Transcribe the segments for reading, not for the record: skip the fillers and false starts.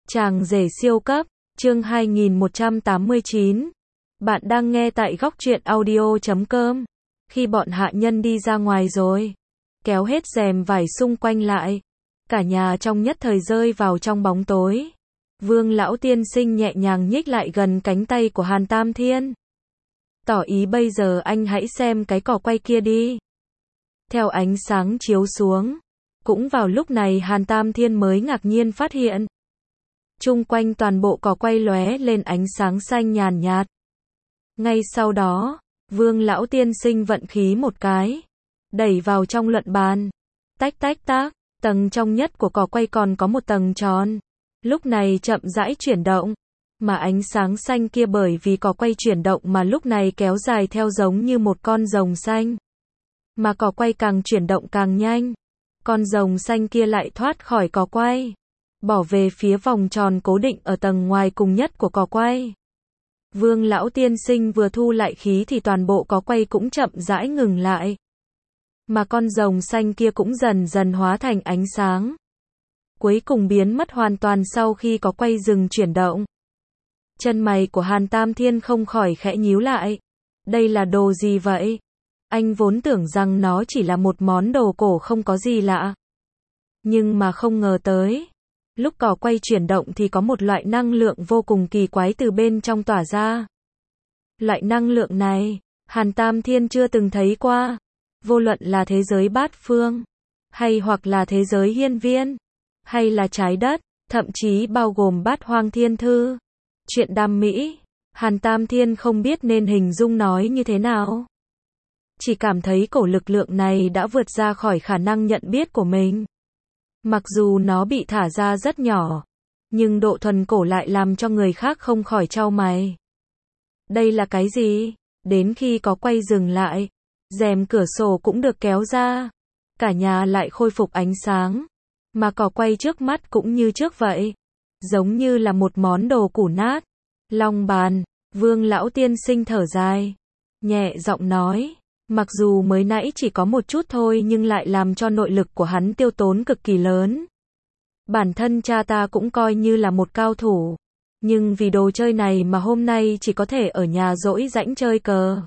Chàng rể siêu cấp, chương 2189. Bạn đang nghe tại góc truyện audio.com. Khi bọn hạ nhân đi ra ngoài rồi, kéo hết rèm vải xung quanh lại, cả nhà trong nhất thời rơi vào trong bóng tối. Vương lão tiên sinh nhẹ nhàng nhích lại gần cánh tay của Hàn Tam Thiên, tỏ ý bây giờ anh hãy xem cái cò quay kia đi. Theo ánh sáng chiếu xuống, cũng vào lúc này Hàn Tam Thiên mới ngạc nhiên phát hiện chung quanh toàn bộ cò quay lóe lên ánh sáng xanh nhàn nhạt. Ngay sau đó, Vương lão tiên sinh vận khí một cái, đẩy vào trong luận bàn. Tách tách tác, tầng trong nhất của cò quay còn có một tầng tròn, lúc này chậm rãi chuyển động, mà ánh sáng xanh kia bởi vì cò quay chuyển động mà lúc này kéo dài theo giống như một con rồng xanh. Mà cò quay càng chuyển động càng nhanh, con rồng xanh kia lại thoát khỏi cò quay, bỏ về phía vòng tròn cố định ở tầng ngoài cùng nhất của cò quay. Vương lão tiên sinh vừa thu lại khí thì toàn bộ cò quay cũng chậm rãi ngừng lại. Mà con rồng xanh kia cũng dần dần hóa thành ánh sáng, cuối cùng biến mất hoàn toàn sau khi cò quay dừng chuyển động. Chân mày của Hàn Tam Thiên không khỏi khẽ nhíu lại. Đây là đồ gì vậy? Anh vốn tưởng rằng nó chỉ là một món đồ cổ không có gì lạ. Nhưng mà không ngờ tới, lúc cò quay chuyển động thì có một loại năng lượng vô cùng kỳ quái từ bên trong tỏa ra. Loại năng lượng này, Hàn Tam Thiên chưa từng thấy qua. Vô luận là thế giới bát phương, hay hoặc là thế giới hiên viên, hay là trái đất, thậm chí bao gồm bát hoang thiên thư, chuyện đam mỹ, Hàn Tam Thiên không biết nên hình dung nói như thế nào. Chỉ cảm thấy cổ lực lượng này đã vượt ra khỏi khả năng nhận biết của mình. Mặc dù nó bị thả ra rất nhỏ, nhưng độ thuần cổ lại làm cho người khác không khỏi chau mày. Đây là cái gì? Đến khi có quay dừng lại, rèm cửa sổ cũng được kéo ra, cả nhà lại khôi phục ánh sáng, mà cò quay trước mắt cũng như trước vậy, giống như là một món đồ cũ nát. Long bàn, Vương lão tiên sinh thở dài, nhẹ giọng nói, mặc dù mới nãy chỉ có một chút thôi nhưng lại làm cho nội lực của hắn tiêu tốn cực kỳ lớn. Bản thân cha ta cũng coi như là một cao thủ, nhưng vì đồ chơi này mà hôm nay chỉ có thể ở nhà dỗi rãnh chơi cờ.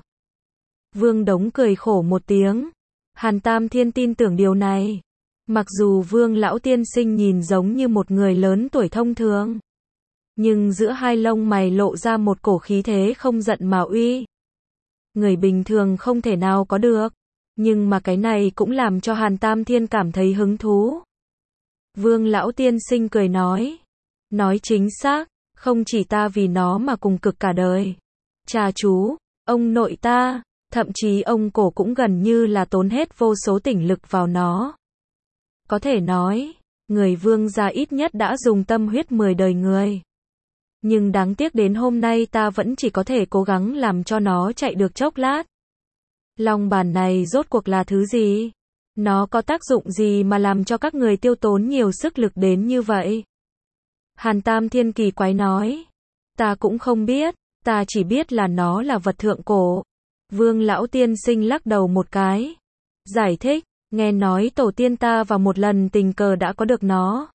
Vương Đống cười khổ một tiếng. Hàn Tam Thiên tin tưởng điều này. Mặc dù Vương lão tiên sinh nhìn giống như một người lớn tuổi thông thường, nhưng giữa hai lông mày lộ ra một cổ khí thế không giận mà uy. Người bình thường không thể nào có được. Nhưng mà cái này cũng làm cho Hàn Tam Thiên cảm thấy hứng thú. Vương lão tiên sinh cười nói. Nói chính xác, không chỉ ta vì nó mà cùng cực cả đời. Cha chú, ông nội ta, thậm chí ông cổ cũng gần như là tốn hết vô số tỉnh lực vào nó. Có thể nói, người Vương gia ít nhất đã dùng tâm huyết 10 đời người. Nhưng đáng tiếc đến hôm nay ta vẫn chỉ có thể cố gắng làm cho nó chạy được chốc lát. Long bàn này rốt cuộc là thứ gì? Nó có tác dụng gì mà làm cho các người tiêu tốn nhiều sức lực đến như vậy? Hàn Tam Thiên kỳ quái nói. Ta cũng không biết, ta chỉ biết là nó là vật thượng cổ. Vương lão tiên sinh lắc đầu một cái, giải thích, nghe nói tổ tiên ta vào một lần tình cờ đã có được nó.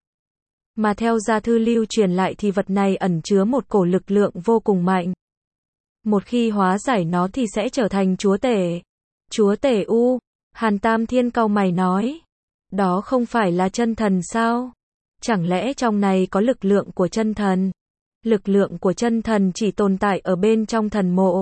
Mà theo gia thư lưu truyền lại thì vật này ẩn chứa một cổ lực lượng vô cùng mạnh. Một khi hóa giải nó thì sẽ trở thành chúa tể. Chúa tể u, Hàn Tam Thiên cau mày nói. Đó không phải là chân thần sao? Chẳng lẽ trong này có lực lượng của chân thần? Lực lượng của chân thần chỉ tồn tại ở bên trong thần mộ.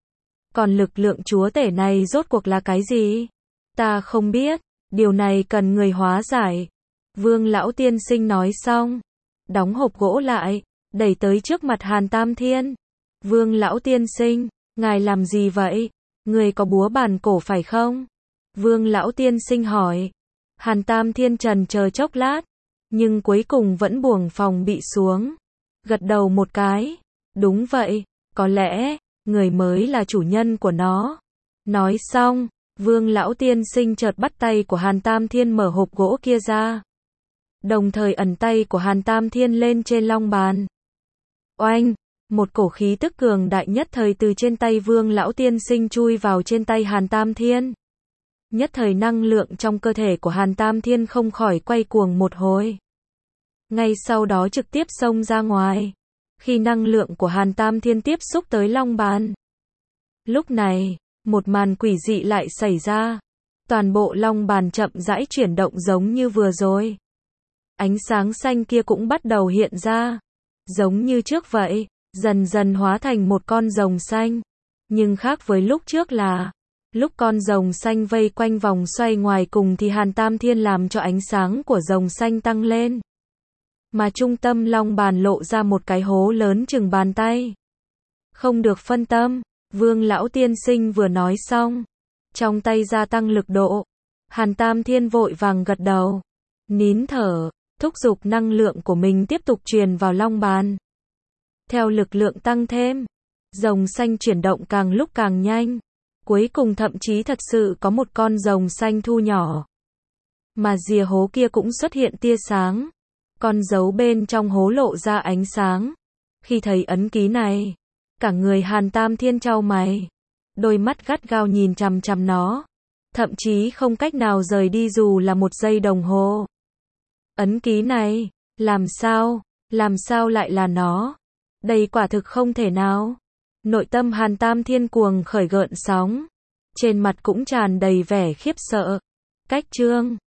Còn lực lượng chúa tể này rốt cuộc là cái gì? Ta không biết, điều này cần người hóa giải. Vương lão tiên sinh nói xong, đóng hộp gỗ lại, đẩy tới trước mặt Hàn Tam Thiên. Vương lão tiên sinh, ngài làm gì vậy? Người có búa bàn cổ phải không? Vương lão tiên sinh hỏi. Hàn Tam Thiên trần chờ chốc lát, nhưng cuối cùng vẫn buông phòng bị xuống, gật đầu một cái. Đúng vậy, có lẽ người mới là chủ nhân của nó. Nói xong, Vương lão tiên sinh chợt bắt tay của Hàn Tam Thiên mở hộp gỗ kia ra, đồng thời ẩn tay của Hàn Tam Thiên lên trên long bàn. Oanh, một cổ khí tức cường đại nhất thời từ trên tay Vương lão tiên sinh chui vào trên tay Hàn Tam Thiên. Nhất thời năng lượng trong cơ thể của Hàn Tam Thiên không khỏi quay cuồng một hồi. ngay sau đó trực tiếp xông ra ngoài. Khi năng lượng của Hàn Tam Thiên tiếp xúc tới long bàn. Lúc này, một màn quỷ dị lại xảy ra. Toàn bộ long bàn chậm rãi chuyển động giống như vừa rồi. Ánh sáng xanh kia cũng bắt đầu hiện ra. Giống như trước vậy, dần dần hóa thành một con rồng xanh. Nhưng khác với lúc trước là, lúc con rồng xanh vây quanh vòng xoay ngoài cùng thì Hàn Tam Thiên làm cho ánh sáng của rồng xanh tăng lên. Mà trung tâm long bàn lộ ra một cái hố lớn chừng bàn tay. Không được phân tâm, Vương lão tiên sinh vừa nói xong. Trong tay gia tăng lực độ. Hàn Tam Thiên vội vàng gật đầu. Nín thở, thúc giục năng lượng của mình tiếp tục truyền vào long bàn. Theo lực lượng tăng thêm, rồng xanh chuyển động càng lúc càng nhanh. Cuối cùng thậm chí thật sự có một con rồng xanh thu nhỏ. Mà rìa hố kia cũng xuất hiện tia sáng. Con dấu bên trong hố lộ ra ánh sáng. Khi thấy ấn ký này, cả người Hàn Tam Thiên chau mày. Đôi mắt gắt gao nhìn chằm chằm nó. Thậm chí không cách nào rời đi dù là một giây đồng hồ. Ấn ký này, làm sao lại là nó? Đây quả thực không thể nào. Nội tâm Hàn Tam Thiên cuồng khởi gợn sóng. Trên mặt cũng tràn đầy vẻ khiếp sợ. Cách chương